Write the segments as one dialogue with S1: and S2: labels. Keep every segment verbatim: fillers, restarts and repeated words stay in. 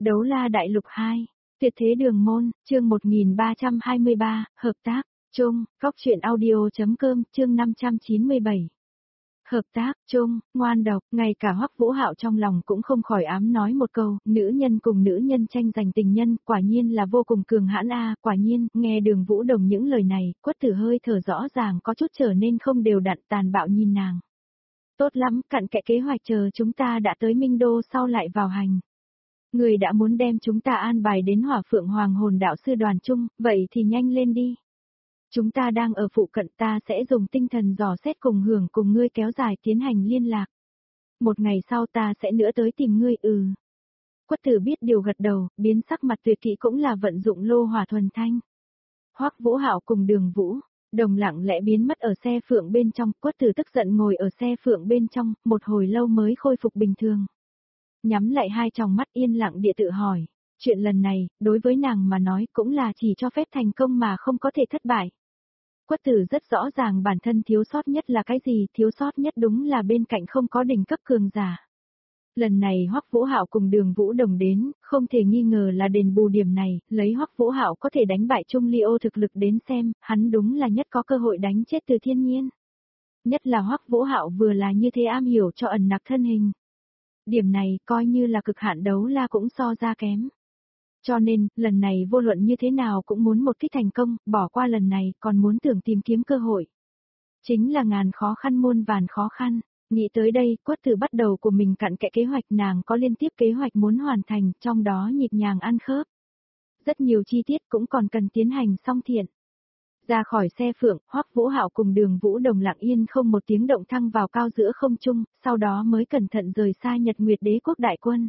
S1: Đấu la đại lục hai, tuyệt thế đường môn, chương một nghìn ba trăm hai mươi ba, hợp tác, chung, góc truyện audio.com, chương năm trăm chín mươi bảy. Hợp tác, chung, ngoan độc, ngay cả Hoắc Vũ Hạo trong lòng cũng không khỏi ám nói một câu, nữ nhân cùng nữ nhân tranh giành tình nhân, quả nhiên là vô cùng cường hãn a, quả nhiên, nghe Đường Vũ Đồng những lời này, Quất Tử hơi thở rõ ràng có chút trở nên không đều đặn tàn bạo nhìn nàng. Tốt lắm, cặn kẽ kế hoạch chờ chúng ta đã tới Minh Đô sau lại vào hành. Người đã muốn đem chúng ta an bài đến Hỏa Phượng Hoàng Hồn Đạo Sư đoàn chung, vậy thì nhanh lên đi. Chúng ta đang ở phụ cận, ta sẽ dùng tinh thần dò xét cùng hưởng cùng ngươi kéo dài tiến hành liên lạc. Một ngày sau ta sẽ nữa tới tìm ngươi. Ừ. Quất Tử biết điều gật đầu, biến sắc mặt tuyệt kỹ cũng là vận dụng lô hỏa thuần thanh. Hoắc Vũ Hạo cùng Đường Vũ Đồng lặng lẽ biến mất ở xe phượng bên trong, Quất Tử tức giận ngồi ở xe phượng bên trong, một hồi lâu mới khôi phục bình thường. Nhắm lại hai tròng mắt yên lặng địa tự hỏi, chuyện lần này, đối với nàng mà nói cũng là chỉ cho phép thành công mà không có thể thất bại. Quất Tử rất rõ ràng bản thân thiếu sót nhất là cái gì, thiếu sót nhất đúng là bên cạnh không có đỉnh cấp cường giả. Lần này Hoắc Vũ Hạo cùng Đường Vũ Đồng đến, không thể nghi ngờ là đền bù điểm này, lấy Hoắc Vũ Hạo có thể đánh bại Trung Ly Ô thực lực đến xem, hắn đúng là nhất có cơ hội đánh chết Từ Thiên Nhiên. Nhất là Hoắc Vũ Hạo vừa là như thế am hiểu cho ẩn nặc thân hình. Điểm này coi như là cực hạn đấu la cũng so ra kém. Cho nên, lần này vô luận như thế nào cũng muốn một kích thành công, bỏ qua lần này còn muốn tưởng tìm kiếm cơ hội. Chính là ngàn khó khăn muôn vàn khó khăn. Nghĩ tới đây, Quất Tử bắt đầu của mình cặn kẽ kế hoạch, nàng có liên tiếp kế hoạch muốn hoàn thành, trong đó nhịp nhàng ăn khớp. Rất nhiều chi tiết cũng còn cần tiến hành song thiện. Ra khỏi xe phượng, Hoắc Vũ Hạo cùng Đường Vũ Đồng lặng yên không một tiếng động thăng vào cao giữa không trung, sau đó mới cẩn thận rời xa Nhật Nguyệt Đế quốc đại quân.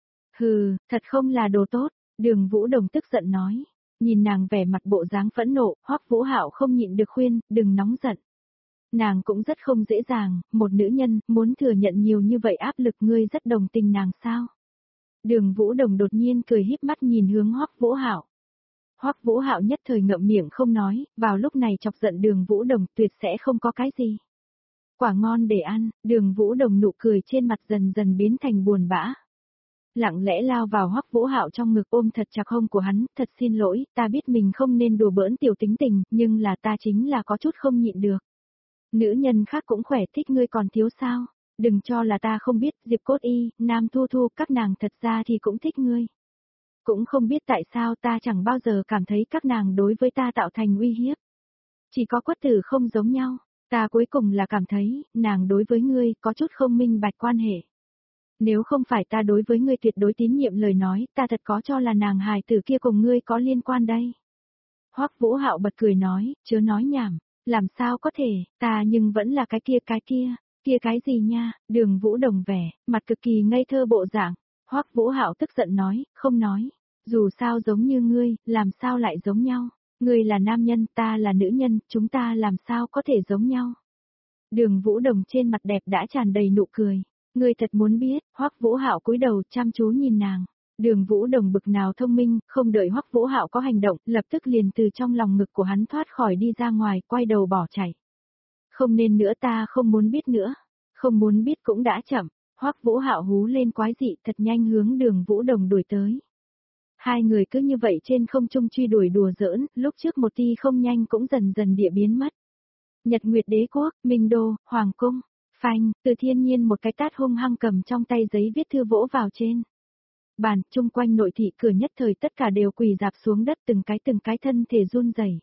S1: Hừ, thật không là đồ tốt, Đường Vũ Đồng tức giận nói. Nhìn nàng vẻ mặt bộ dáng phẫn nộ, Hoắc Vũ Hạo không nhịn được khuyên, đừng nóng giận. Nàng cũng rất không dễ dàng, một nữ nhân, muốn thừa nhận nhiều như vậy áp lực, ngươi rất đồng tình nàng sao? Đường Vũ Đồng đột nhiên cười híp mắt nhìn hướng Hoắc Vũ Hạo. Hoắc Vũ Hạo nhất thời ngậm miệng không nói, vào lúc này chọc giận Đường Vũ Đồng tuyệt sẽ không có cái gì. Quả ngon để ăn, Đường Vũ Đồng nụ cười trên mặt dần dần biến thành buồn bã. Lặng lẽ lao vào Hoắc Vũ Hạo trong ngực ôm thật chặt hông của hắn, thật xin lỗi, ta biết mình không nên đùa bỡn tiểu tính tình, nhưng là ta chính là có chút không nhịn được. Nữ nhân khác cũng khỏe, thích ngươi còn thiếu sao? Đừng cho là ta không biết, Diệp Cốt Y, Nam Thu Thu, các nàng thật ra thì cũng thích ngươi. Cũng không biết tại sao ta chẳng bao giờ cảm thấy các nàng đối với ta tạo thành uy hiếp. Chỉ có Quất Tử không giống nhau, ta cuối cùng là cảm thấy, nàng đối với ngươi có chút không minh bạch quan hệ. Nếu không phải ta đối với ngươi tuyệt đối tín nhiệm lời nói, ta thật có cho là nàng hài tử kia cùng ngươi có liên quan đây. Hoắc Vũ Hạo bật cười nói, chớ nói nhảm. Làm sao có thể, ta nhưng vẫn là cái kia cái kia, kia cái gì nha? Đường Vũ Đồng vẻ, mặt cực kỳ ngây thơ bộ dạng. Hoắc Vũ Hạo tức giận nói, không nói, dù sao giống như ngươi, làm sao lại giống nhau? Ngươi là nam nhân, ta là nữ nhân, chúng ta làm sao có thể giống nhau? Đường Vũ Đồng trên mặt đẹp đã tràn đầy nụ cười. Ngươi thật muốn biết, Hoắc Vũ Hạo cúi đầu chăm chú nhìn nàng. Đường Vũ Đồng bực nào thông minh, không đợi Hoắc Vũ Hạo có hành động, lập tức liền từ trong lòng ngực của hắn thoát khỏi đi ra ngoài, quay đầu bỏ chạy. Không nên nữa, ta không muốn biết nữa. Không muốn biết cũng đã chậm. Hoắc Vũ Hạo hú lên quái dị, thật nhanh hướng Đường Vũ Đồng đuổi tới. Hai người cứ như vậy trên không trung truy đuổi đùa giỡn, lúc trước một tia không nhanh cũng dần dần địa biến mất. Nhật Nguyệt Đế quốc, Minh Đô, Hoàng cung, phanh, Từ Thiên Nhiên một cái tát hung hăng cầm trong tay giấy viết thư vỗ vào trên bàn, chung quanh nội thị cửa nhất thời tất cả đều quỳ dạp xuống đất, từng cái từng cái thân thể run rẩy.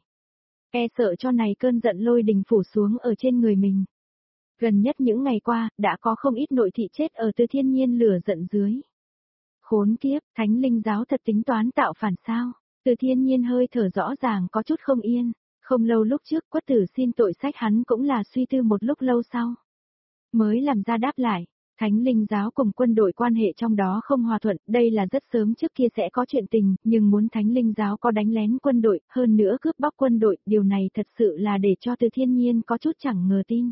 S1: E sợ cho này cơn giận lôi đình phủ xuống ở trên người mình. Gần nhất những ngày qua, đã có không ít nội thị chết ở Từ Thiên Nhiên lửa giận dưới. Khốn kiếp, Thánh Linh giáo thật tính toán tạo phản sao? Từ Thiên Nhiên hơi thở rõ ràng có chút không yên. Không lâu lúc trước Quất Tử xin tội sách hắn cũng là suy tư một lúc lâu sau mới làm ra đáp lại. Thánh Linh giáo cùng quân đội quan hệ trong đó không hòa thuận, đây là rất sớm trước kia sẽ có chuyện tình, nhưng muốn Thánh Linh giáo có đánh lén quân đội, hơn nữa cướp bóc quân đội, điều này thật sự là để cho Từ Thiên Nhiên có chút chẳng ngờ tin.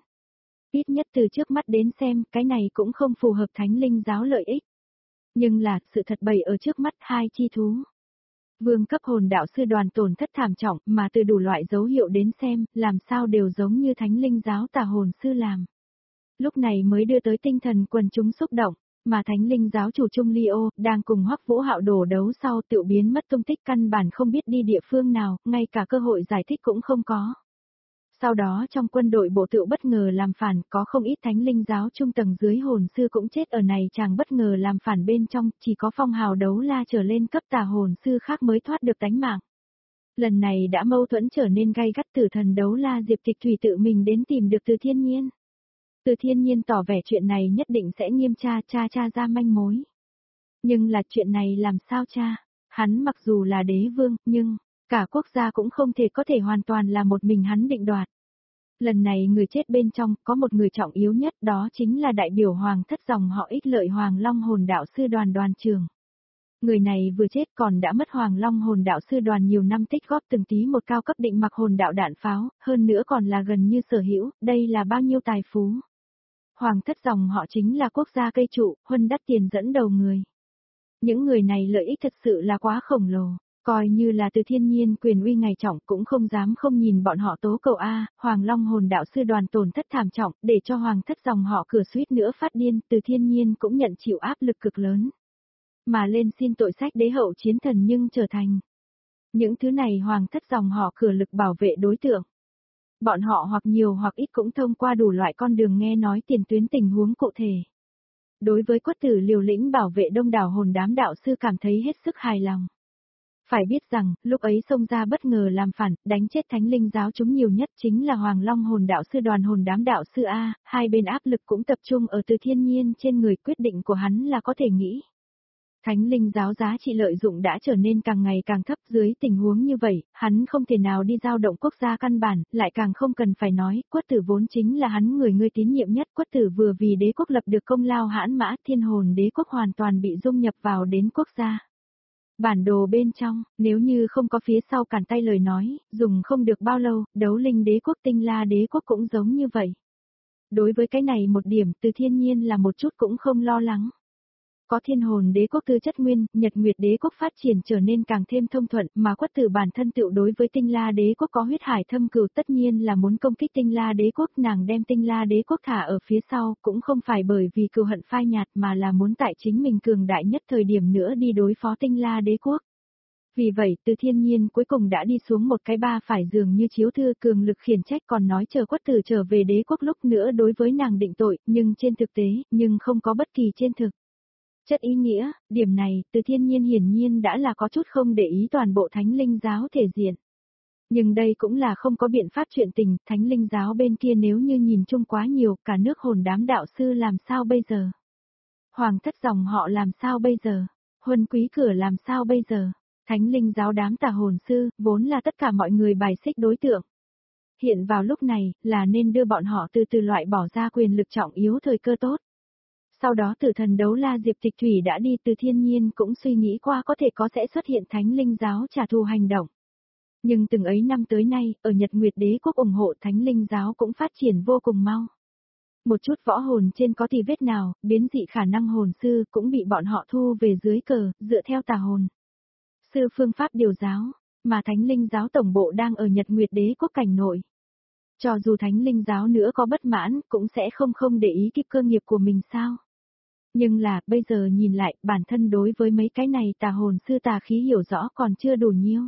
S1: Ít nhất từ trước mắt đến xem, cái này cũng không phù hợp Thánh Linh giáo lợi ích. Nhưng là, sự thật bày ở trước mắt, hai chi thú. Vương cấp hồn đạo sư đoàn tổn thất thảm trọng, mà từ đủ loại dấu hiệu đến xem, làm sao đều giống như Thánh Linh giáo tà hồn sư làm. Lúc này mới đưa tới tinh thần quần chúng xúc động, Mà Thánh Linh giáo chủ Trung Ly Ô, đang cùng Hoắc Vũ Hạo đổ đấu sau tự biến mất tung tích căn bản không biết đi địa phương nào, ngay cả cơ hội giải thích cũng không có. Sau đó trong quân đội bộ tự bất ngờ làm phản, có không ít Thánh Linh giáo trung tầng dưới hồn sư cũng chết ở này chàng bất ngờ làm phản bên trong, chỉ có phong hào đấu la trở lên cấp tà hồn sư khác mới thoát được tánh mạng. Lần này đã mâu thuẫn trở nên gay gắt, Tử Thần đấu la Diệp Tịch Thủy tự mình đến tìm được Từ Thiên Nhiên. Từ Thiên Nhiên tỏ vẻ chuyện này nhất định sẽ nghiêm tra tra tra ra manh mối. Nhưng là chuyện này làm sao tra? Hắn mặc dù là đế vương, nhưng cả quốc gia cũng không thể có thể hoàn toàn là một mình hắn định đoạt. Lần này người chết bên trong có một người trọng yếu nhất, đó chính là đại biểu hoàng thất dòng họ Ích Lợi Hoàng Long Hồn đạo sư Đoàn Đoàn Trường. Người này vừa chết còn đã mất Hoàng Long Hồn đạo sư Đoàn nhiều năm tích góp từng tí một cao cấp định mặc hồn đạo đạn pháo, hơn nữa còn là gần như sở hữu, đây là bao nhiêu tài phú. Hoàng thất dòng họ chính là quốc gia cây trụ, huân đắt tiền dẫn đầu người. Những người này lợi ích thật sự là quá khổng lồ, coi như là Từ Thiên Nhiên quyền uy ngày trọng cũng không dám không nhìn bọn họ tố cầu A, Hoàng Long Hồn đạo sư Đoàn tổn thất thảm trọng, để cho Hoàng thất dòng họ cửa suýt nữa phát điên, Từ Thiên Nhiên cũng nhận chịu áp lực cực lớn. Mà lên xin tội sách đế hậu chiến thần nhưng trở thành. Những thứ này Hoàng thất dòng họ cửa lực bảo vệ đối tượng. Bọn họ hoặc nhiều hoặc ít cũng thông qua đủ loại con đường nghe nói tiền tuyến tình huống cụ thể. Đối với quất tử liều lĩnh bảo vệ đông đảo hồn đám đạo sư cảm thấy hết sức hài lòng. Phải biết rằng, lúc ấy xông ra bất ngờ làm phản, đánh chết Thánh Linh giáo chúng nhiều nhất chính là Hoàng Long Hồn đạo sư Đoàn hồn đám đạo sư A, hai bên áp lực cũng tập trung ở Từ Thiên Nhiên trên người, quyết định của hắn là có thể nghĩ. Thánh Linh giáo giá trị lợi dụng đã trở nên càng ngày càng thấp, dưới tình huống như vậy, hắn không thể nào đi giao động quốc gia căn bản, lại càng không cần phải nói, quất tử vốn chính là hắn người ngươi tín nhiệm nhất, quất tử vừa vì đế quốc lập được công lao hãn mã, thiên hồn đế quốc hoàn toàn bị dung nhập vào đến quốc gia. Bản đồ bên trong, nếu như không có phía sau cản tay lời nói, dùng không được bao lâu, đấu linh đế quốc tinh la đế quốc cũng giống như vậy. Đối với cái này một điểm, Từ Thiên Nhiên là một chút cũng không lo lắng. Có thiên hồn đế quốc tư chất nguyên, nhật nguyệt đế quốc phát triển trở nên càng thêm thông thuận, mà quất tử bản thân tựu đối với tinh la đế quốc có huyết hải thâm cừu, tất nhiên là muốn công kích tinh la đế quốc, nàng đem tinh la đế quốc thả ở phía sau, cũng không phải bởi vì cừu hận phai nhạt mà là muốn tại chính mình cường đại nhất thời điểm nữa đi đối phó tinh la đế quốc. Vì vậy, Từ Thiên Nhiên cuối cùng đã đi xuống một cái ba phải dường như chiếu thư, cường lực khiển trách, còn nói chờ quất tử trở về đế quốc lúc nữa đối với nàng định tội, nhưng trên thực tế, nhưng không có bất kỳ trên thực chất ý nghĩa, điểm này, Từ Thiên Nhiên hiển nhiên đã là có chút không để ý toàn bộ Thánh Linh giáo thể diện. Nhưng đây cũng là không có biện pháp chuyện tình, Thánh Linh giáo bên kia nếu như nhìn chung quá nhiều, cả nước hồn đám đạo sư làm sao bây giờ? Hoàng thất dòng họ làm sao bây giờ? Huân quý cửa làm sao bây giờ? Thánh Linh giáo đám tà hồn sư, vốn là tất cả mọi người bài xích đối tượng. Hiện vào lúc này, là nên đưa bọn họ từ từ loại bỏ ra quyền lực trọng yếu thời cơ tốt. Sau đó Tử Thần đấu la Diệp Tịch Thủy đã đi, Từ Thiên Nhiên cũng suy nghĩ qua có thể có sẽ xuất hiện Thánh Linh giáo trả thù hành động. Nhưng từng ấy năm tới nay, ở Nhật Nguyệt đế quốc ủng hộ Thánh Linh giáo cũng phát triển vô cùng mau. Một chút võ hồn trên có thì vết nào, biến dị khả năng hồn sư cũng bị bọn họ thu về dưới cờ, dựa theo tà hồn sư phương pháp điều giáo, mà Thánh Linh giáo tổng bộ đang ở Nhật Nguyệt đế quốc cảnh nội. Cho dù Thánh Linh giáo nữa có bất mãn, cũng sẽ không không để ý kịp cơ nghiệp của mình sao. Nhưng là, bây giờ nhìn lại, bản thân đối với mấy cái này tà hồn sư tà khí hiểu rõ còn chưa đủ nhiêu.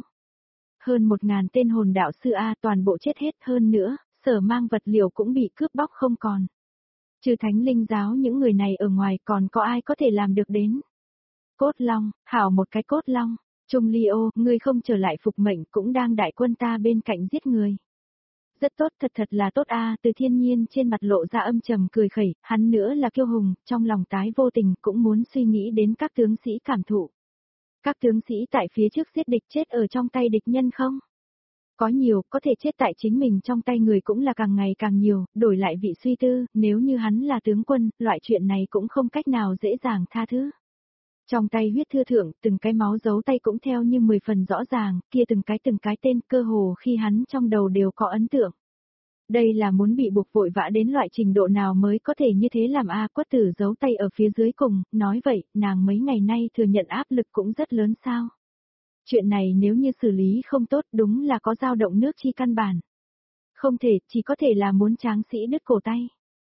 S1: Hơn một ngàn tên hồn đạo sư A toàn bộ chết hết, hơn nữa, sở mang vật liệu cũng bị cướp bóc không còn. Trừ Thánh Linh giáo những người này ở ngoài còn có ai có thể làm được đến. Cốt Long, hảo một cái Cốt Long, Trung Ly Ô, ngươi không trở lại phục mệnh cũng đang đại quân ta bên cạnh giết người. Rất tốt, thật thật là tốt a. Từ Thiên Nhiên trên mặt lộ ra âm trầm cười khẩy, hắn nữa là kiêu hùng, trong lòng tái vô tình cũng muốn suy nghĩ đến các tướng sĩ cảm thụ. Các tướng sĩ tại phía trước giết địch chết ở trong tay địch nhân không? Có nhiều, có thể chết tại chính mình trong tay người cũng là càng ngày càng nhiều, đổi lại vị suy tư, nếu như hắn là tướng quân, loại chuyện này cũng không cách nào dễ dàng tha thứ. Trong tay huyết thư thượng, từng cái máu dấu tay cũng theo như mười phần rõ ràng, kia từng cái từng cái tên cơ hồ khi hắn trong đầu đều có ấn tượng. Đây là muốn bị buộc vội vã đến loại trình độ nào mới có thể như thế làm a. Quất tử giấu tay ở phía dưới cùng, nói vậy, nàng mấy ngày nay thừa nhận áp lực cũng rất lớn sao. Chuyện này nếu như xử lý không tốt đúng là có dao động nước chi căn bản. Không thể, chỉ có thể là muốn tráng sĩ đứt cổ tay.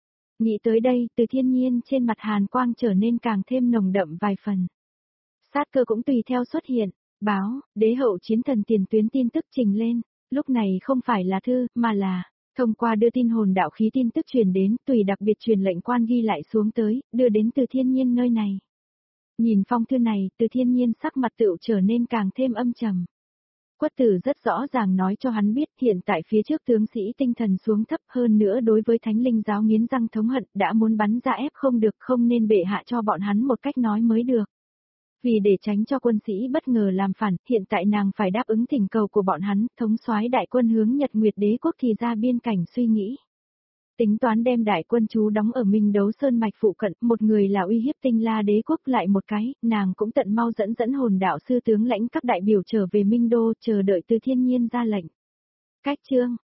S1: Nghĩ tới đây, Từ Thiên Nhiên trên mặt hàn quang trở nên càng thêm nồng đậm vài phần. Sát cơ cũng tùy theo xuất hiện, báo, đế hậu chiến thần tiền tuyến tin tức trình lên, lúc này không phải là thư, mà là, thông qua đưa tin hồn đạo khí tin tức truyền đến, tùy đặc biệt truyền lệnh quan ghi lại xuống tới, đưa đến Từ Thiên Nhiên nơi này. Nhìn phong thư này, Từ Thiên Nhiên sắc mặt tựu trở nên càng thêm âm trầm. Quất tử rất rõ ràng nói cho hắn biết hiện tại phía trước tướng sĩ tinh thần xuống thấp hơn nữa đối với thánh linh giáo nghiến răng thống hận đã muốn bắn ra ép không được không nên bệ hạ cho bọn hắn một cách nói mới được. Vì để tránh cho quân sĩ bất ngờ làm phản, hiện tại nàng phải đáp ứng thỉnh cầu của bọn hắn, thống soái đại quân hướng Nhật Nguyệt Đế quốc thì ra biên cảnh suy nghĩ. Tính toán đem đại quân trú đóng ở Minh Đấu Sơn mạch phụ cận, một người là uy hiếp Tinh La Đế quốc lại một cái, nàng cũng tận mau dẫn dẫn hồn đạo sư tướng lãnh các đại biểu trở về Minh Đô, chờ đợi Từ Thiên Nhiên ra lệnh. Cách chương,